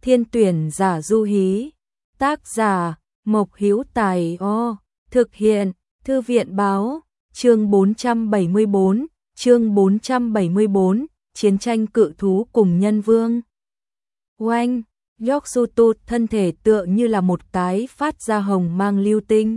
Thiên tuyển giả du hí. Tác giả Mộc Hữu Tài. Thực hiện Thư viện báo. Chương 474. Chương 474. Chiến tranh cự thú cùng nhân vương. Oanh, Yorkshire thân thể tựa như là một cái phát ra hồng mang lưu tinh,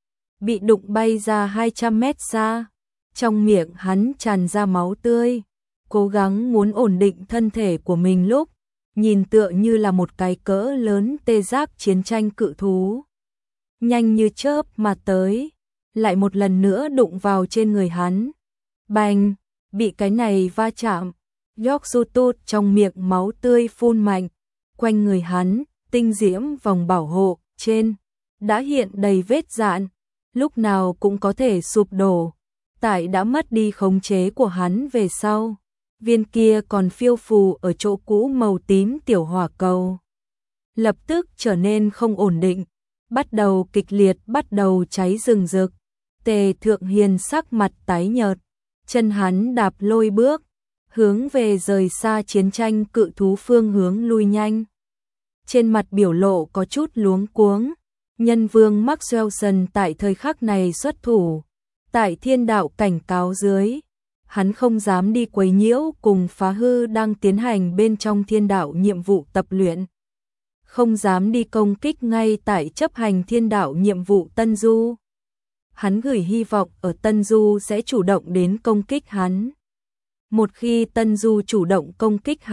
bị đụng bay ra 200 mét xa. Trong miệng hắn tràn ra máu tươi, cố gắng muốn ổn định thân thể của mình lúc nhìn tựa như là một cái cỡ lớn tê giác chiến tranh cự thú. Nhanh như chớp mà tới, lại một lần nữa đụng vào trên người hắn. Bành, bị cái này va chạm, Yorkshire trong miệng máu tươi phun mạnh. Quanh người hắn, tinh diễm vòng bảo hộ trên đã hiện đầy vết rạn, lúc nào cũng có thể sụp đổ. Tại đã mất đi khống chế của hắn về sau, viên kia còn phiêu phù ở chỗ cũ màu tím tiểu hỏa cầu lập tức trở nên không ổn định, bắt đầu kịch liệt, bắt đầu cháy rừng rực. Tề Thượng Hiền sắc mặt tái nhợt, chân hắn đạp lôi bước, hướng về rời xa chiến tranh cự thú phương hướng lui nhanh. Trên mặt biểu lộ có chút luống cuống, nhân vương Maxwellson tại thời khắc này xuất thủ. Tại thiên đạo cảnh cáo dưới, hắn không dám đi quấy nhiễu cùng phá hư đang tiến hành bên trong thiên đạo nhiệm vụ tập luyện. Không dám đi công kích ngay tại chấp hành thiên đạo nhiệm vụ Tân Du. Hắn gửi hy vọng ở Tân Du sẽ chủ động đến công kích hắn. Một khi Tân Du chủ động công kích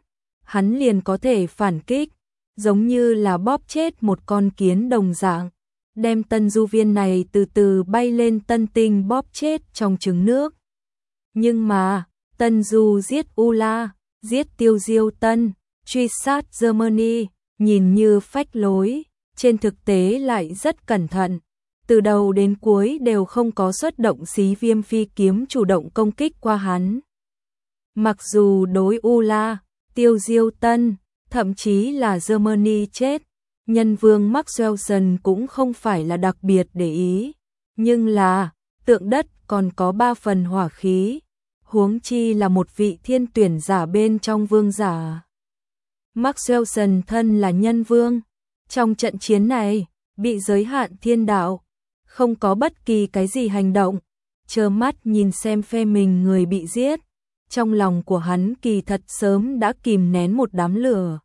hắn liền có thể phản kích, giống như là bóp chết một con kiến đồng dạng, đem Tân Du viên này từ từ bay lên tân tinh bóp chết trong trứng nước. Nhưng mà, Tân Du giết Ula, giết Tiêu Diêu Tân, truy sát Germany, nhìn như phách lối, trên thực tế lại rất cẩn thận. Từ đầu đến cuối đều không có xuất động xí viêm phi kiếm chủ động công kích qua hắn. Mặc dù đối Ula, Tiêu Diêu Tân, thậm chí là Germany chết, nhân vương Maxwellson cũng không phải là đặc biệt để ý. Nhưng là, tượng đất còn có 3 phần hỏa khí, huống chi là một vị thiên tuyển giả bên trong vương giả. Maxwellson thân là nhân vương, trong trận chiến này, bị giới hạn thiên đạo, không có bất kỳ cái gì hành động, trơ mắt nhìn xem phe mình người bị giết. Trong lòng của hắn kỳ thật sớm đã kìm nén một đám lửa.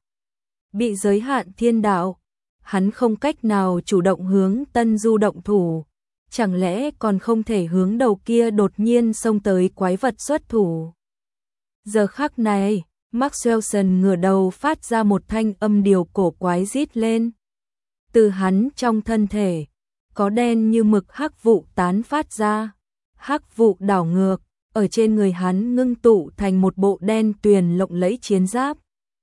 Bị giới hạn thiên đạo, hắn không cách nào chủ động hướng Tân Du động thủ, chẳng lẽ còn không thể hướng đầu kia đột nhiên xông tới quái vật xuất thủ. Giờ khắc này, Maxwellson ngửa đầu phát ra một thanh âm điều cổ quái rít lên. Từ hắn trong thân thể, có đen như mực hắc vụ tán phát ra, hắc vụ đảo ngược, ở trên người hắn ngưng tụ thành một bộ đen tuyền lộng lẫy chiến giáp.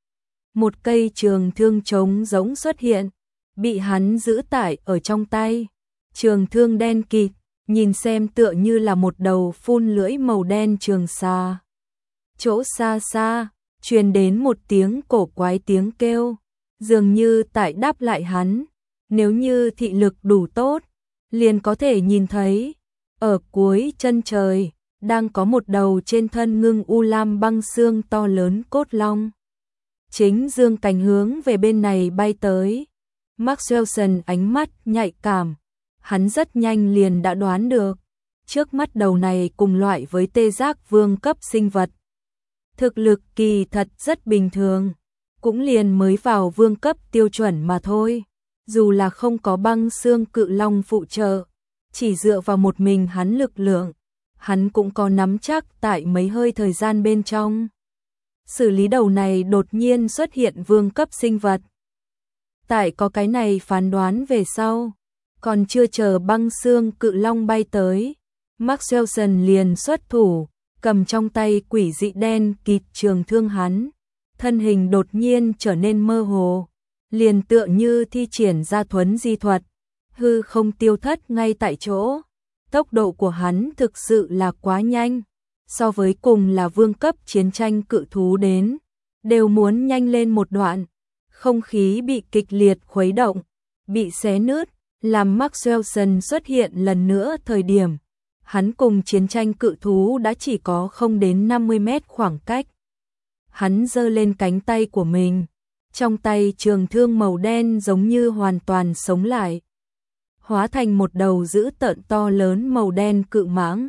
Một cây trường thương trống giống xuất hiện, bị hắn giữ tải ở trong tay. Trường thương đen kịt, nhìn xem tựa như là một đầu phun lưỡi màu đen trường xà. Chỗ xa xa, truyền đến một tiếng cổ quái tiếng kêu, dường như tại đáp lại hắn. Nếu như thị lực đủ tốt, liền có thể nhìn thấy, ở cuối chân trời, đang có một đầu trên thân ngưng u lam băng xương to lớn cốt long. Chính dương cánh hướng về bên này bay tới. Maxwellson ánh mắt nhạy cảm, hắn rất nhanh liền đã đoán được, trước mắt đầu này cùng loại với tê giác vương cấp sinh vật. Thực lực kỳ thật rất bình thường, cũng liền mới vào vương cấp tiêu chuẩn mà thôi. Dù là không có băng xương cự long phụ trợ, chỉ dựa vào một mình hắn lực lượng, hắn cũng có nắm chắc tại mấy hơi thời gian bên trong xử lý đầu này đột nhiên xuất hiện vương cấp sinh vật. Tại có cái này phán đoán về sau, còn chưa chờ băng xương cự long bay tới, Maxwellson liền xuất thủ, cầm trong tay quỷ dị đen kịt trường thương hắn, thân hình đột nhiên trở nên mơ hồ, liền tựa như thi triển ra thuấn di thuật, hư không tiêu thất ngay tại chỗ. Tốc độ của hắn thực sự là quá nhanh, so với cùng là vương cấp chiến tranh cự thú đến, đều muốn nhanh lên một đoạn. Không khí bị kịch liệt khuấy động, bị xé nứt, làm Maxwellson xuất hiện lần nữa thời điểm. Hắn cùng chiến tranh cự thú đã chỉ có không đến 50 mét khoảng cách. Hắn giơ lên cánh tay của mình, Trong tay trường thương màu đen giống như hoàn toàn sống lại, hóa thành một đầu dữ tợn to lớn màu đen cự mãng,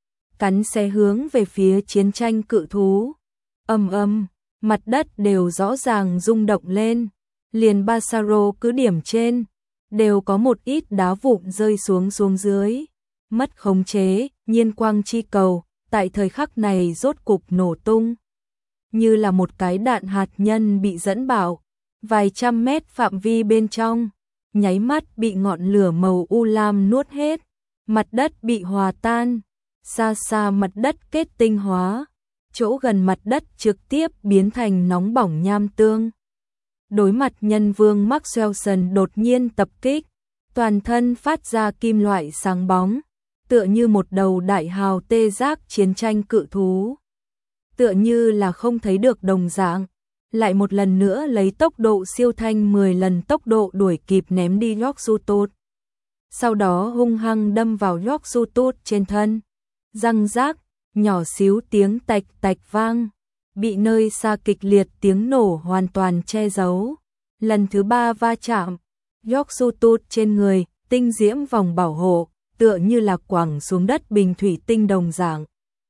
cắn xé hướng về phía chiến tranh cự thú. Ầm ầm, mặt đất đều rõ ràng rung động lên, liền Basaro cứ điểm trên đều có một ít đá vụn rơi xuống dưới. Mất khống chế, nhiên quang chi cầu tại thời khắc này rốt cục nổ tung, như là một cái đạn hạt nhân bị dẫn bạo, vài trăm mét phạm vi bên trong, nháy mắt bị ngọn lửa màu u lam nuốt hết, mặt đất bị hòa tan, xa xa mặt đất kết tinh hóa, chỗ gần mặt đất trực tiếp biến thành nóng bỏng nham tương. Đối mặt nhân vương Maxwellson đột nhiên tập kích, toàn thân phát ra kim loại sáng bóng, tựa như một đầu đại hào tê giác chiến tranh cự thú. Tựa như là không thấy được đồng dạng, lại một lần nữa lấy tốc độ siêu thanh 10 lần tốc độ đuổi kịp ném đi Yorkshutut. Sau đó hung hăng đâm vào Yorkshutut trên thân. Răng rác, nhỏ xíu tiếng tạch tạch vang, bị nơi xa kịch liệt tiếng nổ hoàn toàn che giấu. Lần thứ 3 va chạm, Yorkshutut trên người, tinh diễm vòng bảo hộ, tựa như là quẳng xuống đất bình thủy tinh đồng dạng.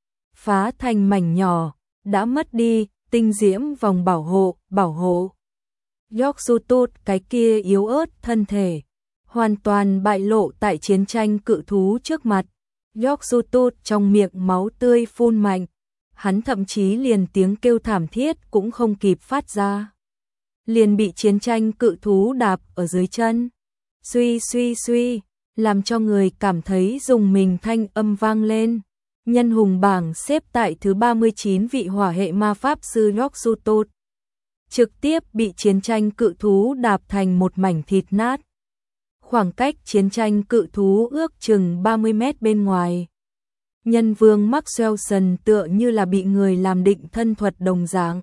Phá thành mảnh nhỏ, đã mất đi, tinh diễm vòng bảo hộ. Yorkshutut cái kia yếu ớt thân thể, hoàn toàn bại lộ tại chiến tranh cự thú trước mặt. Yorkshutut trong miệng máu tươi phun mạnh, hắn thậm chí liền tiếng kêu thảm thiết cũng không kịp phát ra. Liền bị chiến tranh cự thú đạp ở dưới chân. Suy suy suy, làm cho người cảm thấy rùng mình thanh âm vang lên. Nhân hùng bảng xếp tại thứ 39 vị hỏa hệ ma pháp sư Yorkshutut, trực tiếp bị chiến tranh cự thú đạp thành một mảnh thịt nát. Khoảng cách chiến tranh cự thú ước chừng 30 mét bên ngoài. Nhân vương Maxwellson tựa như là bị người làm định thân thuật đồng dạng.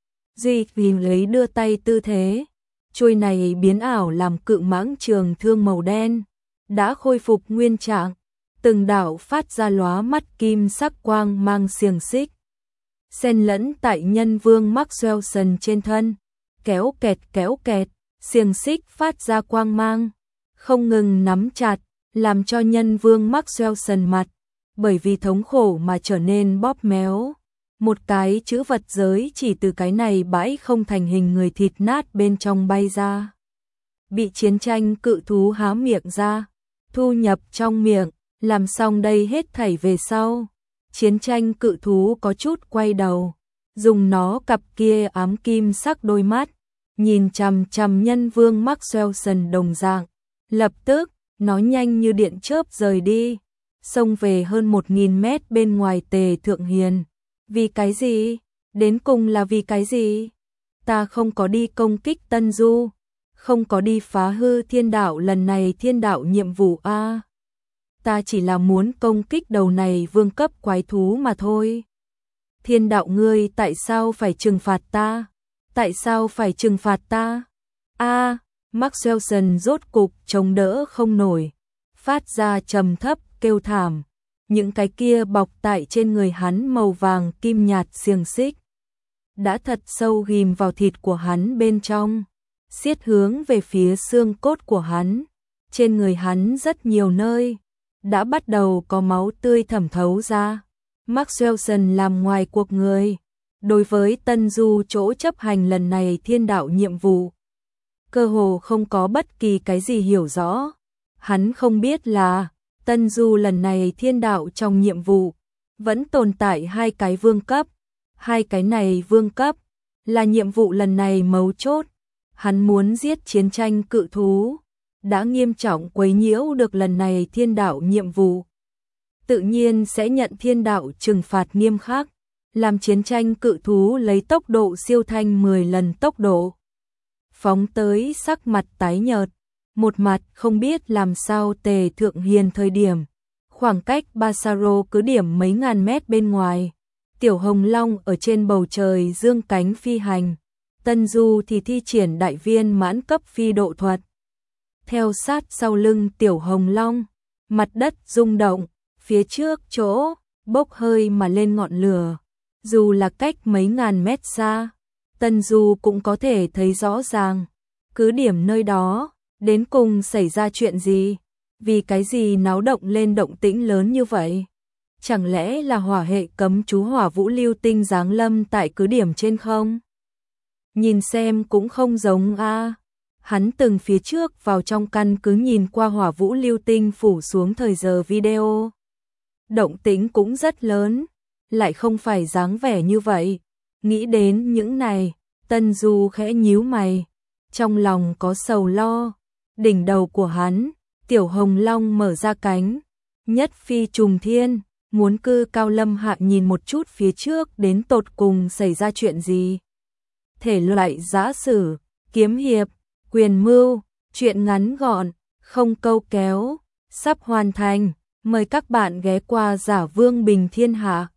Duy vì lấy đưa tay tư thế, chuôi này biến ảo làm cự mãng trường thương màu đen, đã khôi phục nguyên trạng. Từng đạo phát ra lóa mắt kim sắc quang mang xiềng xích, xen lẫn tại nhân vương Maxwellson trên thân, kéo kẹt, xiềng xích phát ra quang mang, không ngừng nắm chặt, làm cho nhân vương Maxwellson mặt, bởi vì thống khổ mà trở nên bóp méo. Một cái chữ vật giới chỉ từ cái này bãi không thành hình người thịt nát bên trong bay ra. Bị chiến tranh cự thú há miệng ra, thu nhập trong miệng. Làm xong đây hết thảy về sau, chiến tranh cự thú có chút quay đầu, dùng nó cặp kia ám kim sắc đôi mắt, nhìn chằm chằm nhân vương Maxwellson đồng dạng. Lập tức, nó nhanh như điện chớp rời đi, xông về hơn 1000 mét bên ngoài Tề Thượng Hiền. Vì cái gì? Đến cùng là vì cái gì? Ta không có đi công kích Tân Du, không có đi phá hư thiên đạo lần này thiên đạo nhiệm vụ a. Ta chỉ là muốn công kích đầu này vương cấp quái thú mà thôi. Thiên đạo ngươi tại sao phải trừng phạt ta? Tại sao phải trừng phạt ta? Maxwellson rốt cục chống đỡ không nổi, phát ra trầm thấp kêu thảm. Những cái kia bọc tại trên người hắn màu vàng kim nhạt xiềng xích đã thật sâu ghim vào thịt của hắn bên trong, xiết hướng về phía xương cốt của hắn. Trên người hắn rất nhiều nơi đã bắt đầu có máu tươi thẩm thấu ra. Maxwellson làm ngoài cuộc người, đối với Tân Du chỗ chấp hành lần này thiên đạo nhiệm vụ, cơ hồ không có bất kỳ cái gì hiểu rõ. Hắn không biết là Tân Du lần này thiên đạo trong nhiệm vụ vẫn tồn tại 2 cái vương cấp. 2 cái này vương cấp là nhiệm vụ lần này mấu chốt. Hắn muốn giết chiến tranh cự thú, đã nghiêm trọng quấy nhiễu được lần này thiên đạo nhiệm vụ, tự nhiên sẽ nhận thiên đạo trừng phạt nghiêm khắc, làm chiến tranh cự thú lấy tốc độ siêu thanh 10 lần tốc độ phóng tới, sắc mặt tái nhợt, một mặt không biết làm sao. Tề Thượng Hiền thời điểm, khoảng cách Basaro cứ điểm mấy ngàn mét bên ngoài, Tiểu Hồng Long ở trên bầu trời dương cánh phi hành, Tân Du thì thi triển đại viên mãn cấp phi độ thuật. Theo sát sau lưng Tiểu Hồng Long, mặt đất rung động, phía trước chỗ bốc hơi mà lên ngọn lửa, dù là cách mấy ngàn mét xa, Tân Du cũng có thể thấy rõ ràng. Cứ điểm nơi đó, đến cùng xảy ra chuyện gì? Vì cái gì náo động lên động tĩnh lớn như vậy? Chẳng lẽ là hỏa hệ cấm chú hỏa vũ lưu tinh giáng lâm tại cứ điểm trên không? Nhìn xem cũng không giống a. Hắn từng phía trước vào trong căn cứ nhìn qua hỏa vũ lưu tinh phủ xuống thời giờ video. Động tĩnh cũng rất lớn, lại không phải dáng vẻ như vậy. Nghĩ đến những này, Tân Du khẽ nhíu mày, trong lòng có sầu lo. Đỉnh đầu của hắn, tiểu hồng long mở ra cánh, nhất phi trùng thiên, muốn cư cao lâm hạ nhìn một chút phía trước đến tột cùng xảy ra chuyện gì. Thể loại giã sử, kiếm hiệp, quyền mưu, chuyện ngắn gọn, không câu kéo, sắp hoàn thành. Mời các bạn ghé qua Giả Vương Bình Thiên Hạ.